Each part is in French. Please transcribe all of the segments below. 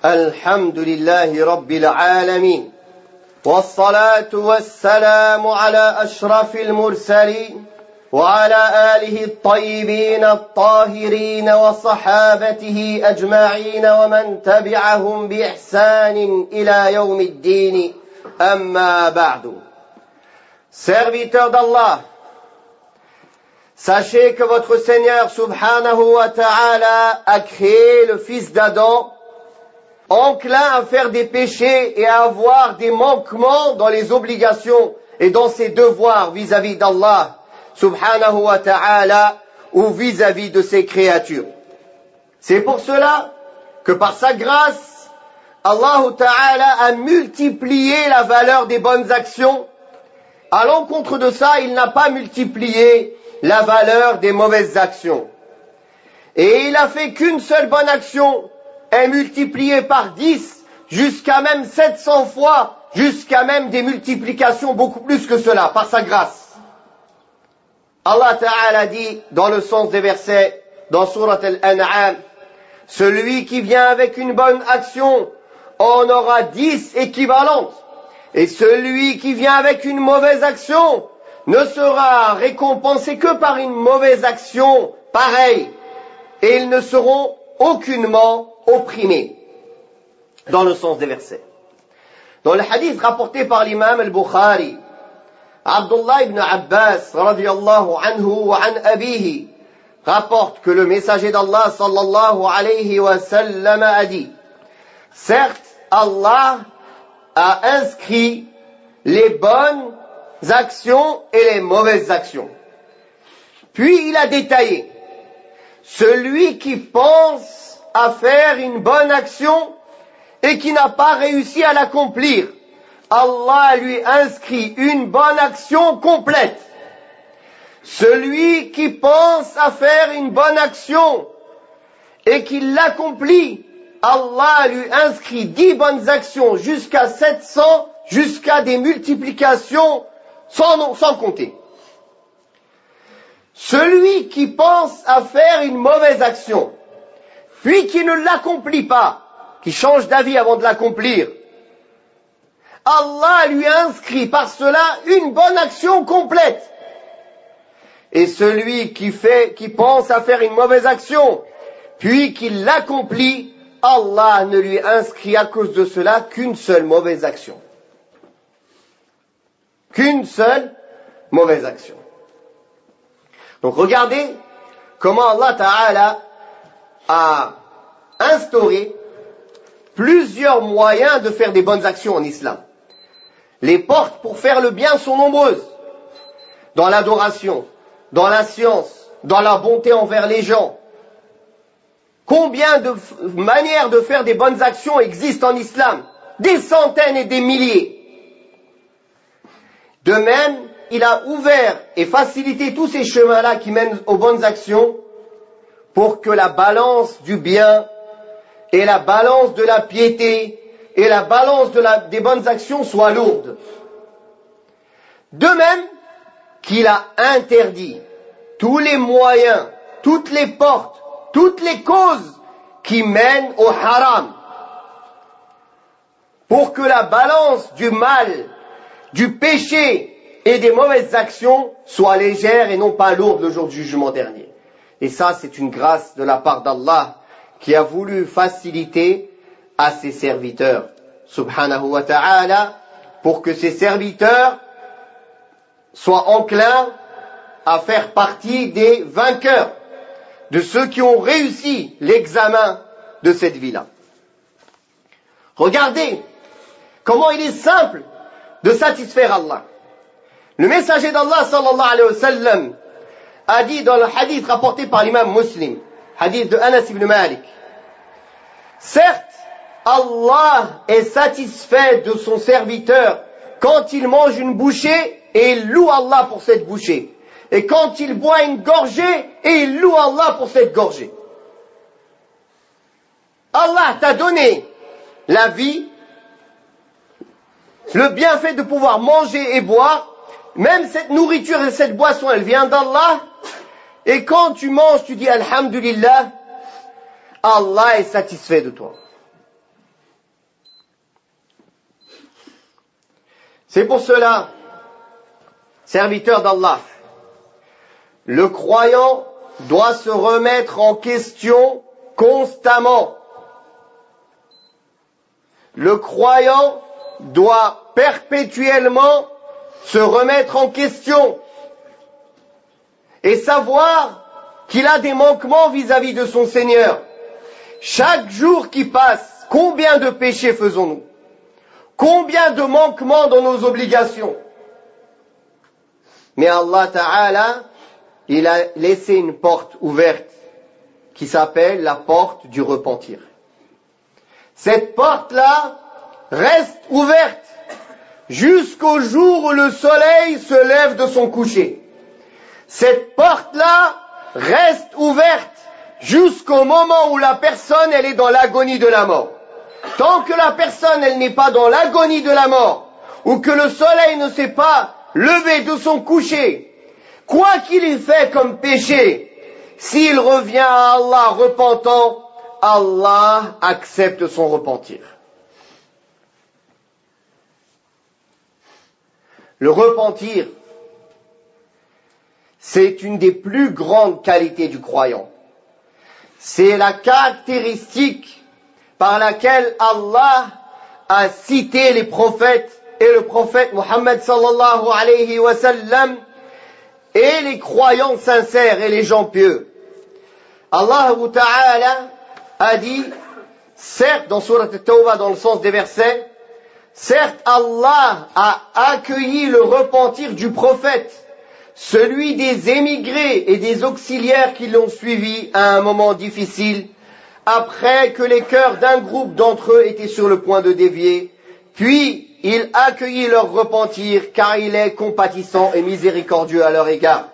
الحمد لله رب العالمين والصلاة والسلام على أشرف المرسلين وعلى آله الطيبين الطاهرين وصحابته أجمعين ومن تبعهم بإحسان إلى يوم الدين أما بعد. Serviteurs d'Allah, sachez que votre Seigneur subhanahu wa ta'ala a créé le fils d'Adam enclin à faire des péchés et à avoir des manquements dans les obligations et dans ses devoirs vis-à-vis d'Allah subhanahu wa ta'ala ou vis-à-vis de ses créatures. C'est pour cela que par sa grâce, Allah ta'ala a multiplié la valeur des bonnes actions. À l'encontre de ça, il n'a pas multiplié la valeur des mauvaises actions. Et il a fait qu'une seule bonne action est multipliée par 10, jusqu'à même 700 fois, jusqu'à même des multiplications beaucoup plus que cela, par sa grâce. Allah Ta'ala dit, dans le sens des versets, dans Surat Al-An'am, celui qui vient avec une bonne action en aura 10 équivalentes. Et celui qui vient avec une mauvaise action ne sera récompensé que par une mauvaise action pareille. Et ils ne seront aucunement opprimés. Dans le sens des versets. Dans le hadith rapporté par l'imam al-Bukhari, Abdullah ibn Abbas radiyallahu anhu wa an abihi rapporte que le messager d'Allah sallallahu alayhi wa sallam a dit: certes, Allah a inscrit les bonnes actions et les mauvaises actions. Puis il a détaillé: celui qui pense à faire une bonne action et qui n'a pas réussi à l'accomplir, Allah lui inscrit une bonne action complète. Celui qui pense à faire une bonne action et qui l'accomplit, Allah lui inscrit 10 bonnes actions jusqu'à 700, jusqu'à des multiplications sans compter. Celui qui pense à faire une mauvaise action, puis qui ne l'accomplit pas, qui change d'avis avant de l'accomplir, Allah lui inscrit par cela une bonne action complète. Et celui qui pense à faire une mauvaise action, puis qui l'accomplit, Allah ne lui inscrit à cause de cela qu'une seule mauvaise action. Qu'une seule mauvaise action. Donc regardez comment Allah Ta'ala a instauré plusieurs moyens de faire des bonnes actions en islam. Les portes pour faire le bien sont nombreuses. Dans l'adoration, dans la science, dans la bonté envers les gens. Combien de manières de faire des bonnes actions existent en islam? Des centaines et des milliers. De même, il a ouvert et facilité tous ces chemins-là qui mènent aux bonnes actions pour que la balance du bien et la balance de la piété et la balance des bonnes actions soient lourdes. De même qu'il a interdit tous les moyens, toutes les portes, toutes les causes qui mènent au haram, pour que la balance du mal, du péché et des mauvaises actions soit légère et non pas lourde le jour du jugement dernier. Et ça, c'est une grâce de la part d'Allah qui a voulu faciliter à ses serviteurs, subhanahu wa ta'ala, pour que ses serviteurs soient enclins à faire partie des vainqueurs, de ceux qui ont réussi l'examen de cette vie-là. Regardez comment il est simple de satisfaire Allah. Le messager d'Allah sallallahu alayhi wa sallam a dit dans le hadith rapporté par l'imam Muslim, hadith de Anas ibn Malik, certes, Allah est satisfait de son serviteur quand il mange une bouchée et il loue Allah pour cette bouchée. Et quand il boit une gorgée, et il loue Allah pour cette gorgée. Allah t'a donné la vie, le bienfait de pouvoir manger et boire, même cette nourriture et cette boisson, elle vient d'Allah, et quand tu manges, tu dis Alhamdulillah, Allah est satisfait de toi. C'est pour cela, serviteur d'Allah, le croyant doit se remettre en question constamment. Le croyant doit perpétuellement se remettre en question et savoir qu'il a des manquements vis-à-vis de son Seigneur. Chaque jour qui passe, combien de péchés faisons-nous? Combien de manquements dans nos obligations? Mais Allah Ta'ala, il a laissé une porte ouverte qui s'appelle la porte du repentir. Cette porte-là reste ouverte jusqu'au jour où le soleil se lève de son coucher. Cette porte-là reste ouverte jusqu'au moment où la personne, elle est dans l'agonie de la mort. Tant que la personne, elle n'est pas dans l'agonie de la mort, ou que le soleil ne s'est pas levé de son coucher, quoi qu'il ait fait comme péché, s'il revient à Allah repentant, Allah accepte son repentir. Le repentir, c'est une des plus grandes qualités du croyant. C'est la caractéristique par laquelle Allah a cité les prophètes et le prophète Muhammad sallallahu alayhi wa sallam et les croyants sincères et les gens pieux. Allah Ta'ala a dit, certes dans Surat At-Tawbah dans le sens des versets, certes Allah a accueilli le repentir du prophète, celui des émigrés et des auxiliaires qui l'ont suivi à un moment difficile, après que les cœurs d'un groupe d'entre eux étaient sur le point de dévier, puis il accueillit leur repentir car il est compatissant et miséricordieux à leur égard.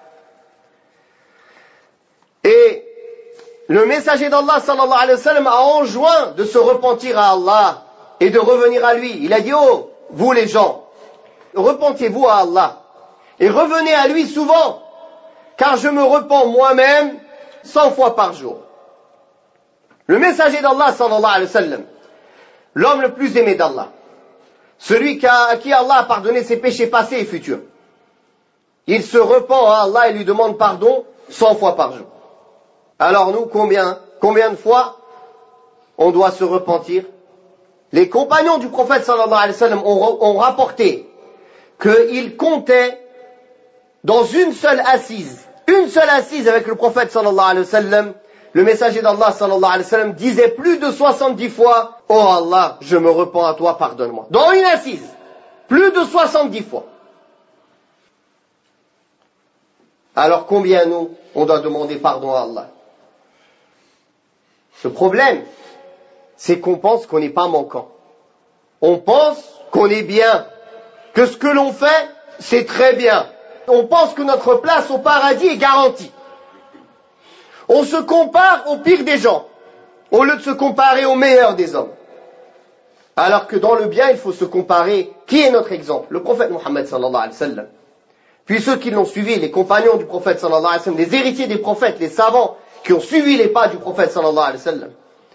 Et le messager d'Allah sallallahu alayhi wa sallam a enjoint de se repentir à Allah et de revenir à lui. Il a dit, oh, vous les gens, repentez-vous à Allah et revenez à lui souvent, car je me repens moi-même 100 fois par jour. Le messager d'Allah sallallahu alayhi wa sallam, l'homme le plus aimé d'Allah, celui à qui Allah a pardonné ses péchés passés et futurs, il se repent à Allah et lui demande pardon 100 fois par jour. Alors nous, combien de fois on doit se repentir? Les compagnons du prophète sallallahu alayhi wa sallam ont rapporté qu'ils comptaient dans une seule assise avec le prophète sallallahu alayhi wa sallam, le messager d'Allah sallallahu alayhi wa sallam disait plus de 70 fois, oh Allah, je me repens à toi, pardonne-moi. Dans une assise, plus de 70 fois. Alors combien nous, on doit demander pardon à Allah? Le problème, c'est qu'on pense qu'on n'est pas manquant. On pense qu'on est bien, que ce que l'on fait, c'est très bien. On pense que notre place au paradis est garantie. On se compare au pire des gens, au lieu de se comparer au meilleur des hommes. Alors que dans le bien, il faut se comparer. Qui est notre exemple? Le prophète Muhammad sallallahu alayhi wa sallam. Puis ceux qui l'ont suivi, les compagnons du prophète sallallahu alayhi wa sallam, les héritiers des prophètes, les savants qui ont suivi les pas du prophète sallallahu alayhi wa sallam.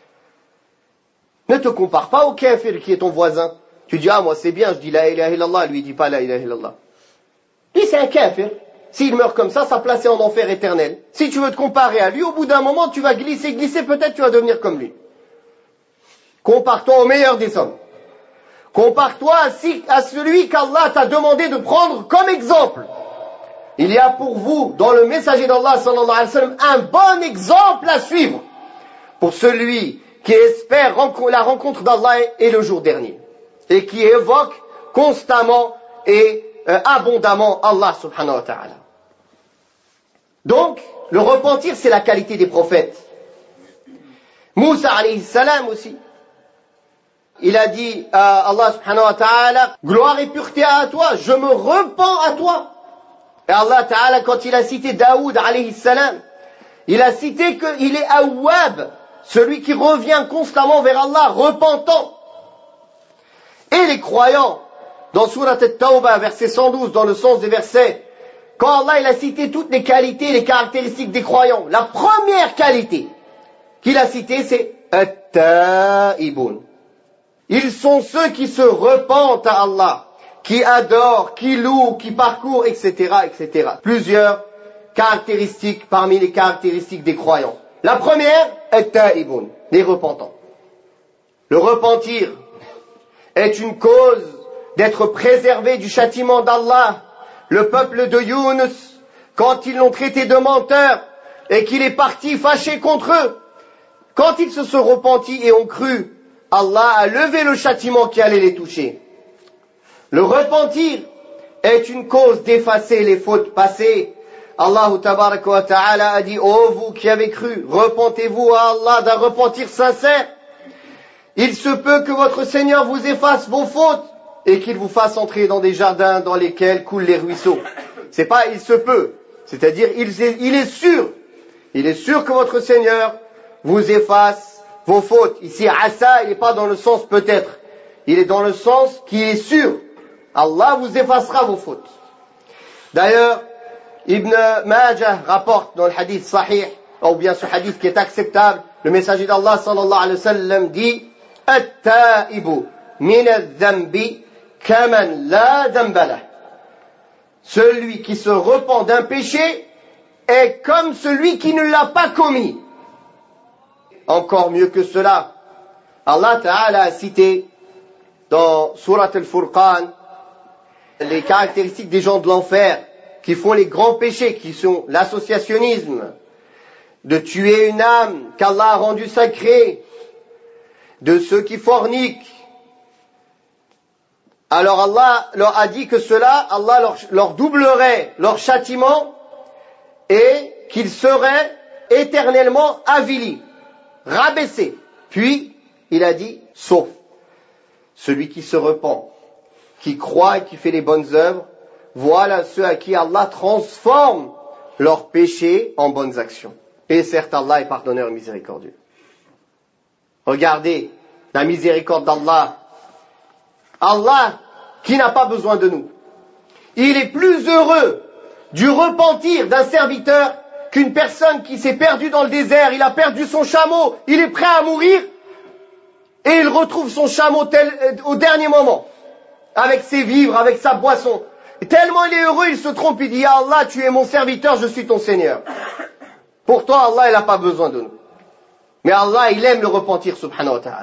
Ne te compare pas au kafir qui est ton voisin. Tu dis, ah moi c'est bien, je dis la ilaha illallah, lui il dit pas la ilaha illallah. Lui c'est un kafir. S'il meurt comme ça, sa place est en enfer éternel. Si tu veux te comparer à lui, au bout d'un moment, tu vas glisser, peut-être tu vas devenir comme lui. Compare-toi au meilleur des hommes. Compare-toi à celui qu'Allah t'a demandé de prendre comme exemple. Il y a pour vous, dans le messager d'Allah sallallahu alayhi wa sallam, un bon exemple à suivre pour celui qui espère la rencontre d'Allah et le jour dernier. Et qui évoque constamment et abondamment Allah subhanahu wa ta'ala. Donc, le repentir, c'est la qualité des prophètes. Moussa alayhi salam aussi. Il a dit à Allah subhanahu wa ta'ala, gloire et pureté à toi, je me repens à toi. Et Allah ta'ala, quand il a cité Daoud alayhi salam, il a cité qu'il est Awwab, celui qui revient constamment vers Allah, repentant. Et les croyants, dans Surat At-Tawbah, verset 112, dans le sens des versets, quand Allah il a cité toutes les qualités, les caractéristiques des croyants, la première qualité qu'il a citée, c'est At-Ta'ibun. Ils sont ceux qui se repentent à Allah. qui adore, qui loue, qui parcourt, etc., etc. Plusieurs caractéristiques parmi les caractéristiques des croyants. La première est ta'iboun, les repentants. Le repentir est une cause d'être préservé du châtiment d'Allah. Le peuple de Yunus, quand ils l'ont traité de menteur et qu'il est parti fâché contre eux, quand ils se sont repentis et ont cru, Allah a levé le châtiment qui allait les toucher. Le repentir est une cause d'effacer les fautes passées. Allah tabaraka wa ta'ala a dit, ô vous qui avez cru, repentez-vous à Allah d'un repentir sincère. Il se peut que votre Seigneur vous efface vos fautes et qu'il vous fasse entrer dans des jardins dans lesquels coulent les ruisseaux. C'est pas il se peut, c'est-à-dire il est sûr. Il est sûr que votre Seigneur vous efface vos fautes. Ici, asa, il n'est pas dans le sens peut-être. Il est dans le sens qui est sûr. Allah vous effacera vos fautes. D'ailleurs, Ibn Majah rapporte dans le hadith sahih, ou bien ce hadith qui est acceptable, le messager d'Allah sallallahu alayhi wa sallam dit At-ta'ibu min al-dhanbi kaman la dhanba lah. Celui qui se repent d'un péché est comme celui qui ne l'a pas commis. Encore mieux que cela, Allah Ta'ala a cité dans Surat al-Furqan les caractéristiques des gens de l'enfer qui font les grands péchés, qui sont l'associationnisme, de tuer une âme qu'Allah a rendue sacrée, de ceux qui forniquent. Alors Allah leur a dit que cela, Allah leur doublerait leur châtiment et qu'ils seraient éternellement avilis, rabaissés. Puis, il a dit, sauf celui qui se repent, qui croit et qui fait les bonnes œuvres, voilà ceux à qui Allah transforme leurs péchés en bonnes actions. Et certes, Allah est pardonneur et miséricordieux. Regardez la miséricorde d'Allah. Allah, qui n'a pas besoin de nous. Il est plus heureux du repentir d'un serviteur qu'une personne qui s'est perdue dans le désert, il a perdu son chameau, il est prêt à mourir, et il retrouve son chameau au dernier moment, avec ses vivres, avec sa boisson. Et tellement il est heureux, il se trompe, il dit, ah Allah, tu es mon serviteur, je suis ton Seigneur. Pourtant, Allah, il n'a pas besoin de nous. Mais Allah, il aime le repentir, subhanahu wa ta'ala.